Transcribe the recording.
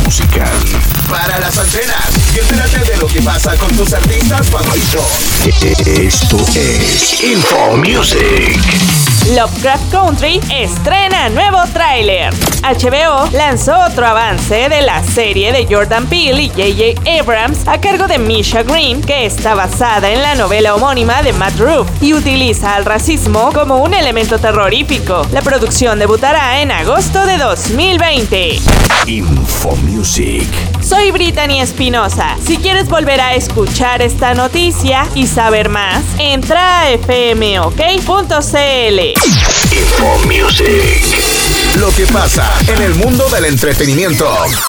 musical. Para las antenas y entérate de lo que pasa con tus artistas favoritos. Esto es Info Music. Lovecraft Country estrena nuevo tráiler. HBO lanzó otro avance de la serie de Jordan Peele y J.J. Abrams a cargo de Misha Green, que está basada en la novela homónima de Matt Ruff y utiliza al racismo como un elemento terrorífico. La producción debutará en agosto de 2020. Info Music. Soy Brittany Espinosa. Si quieres volver a escuchar esta noticia y saber más, entra a fmok.cl. Info Music. Lo que pasa en el mundo del entretenimiento.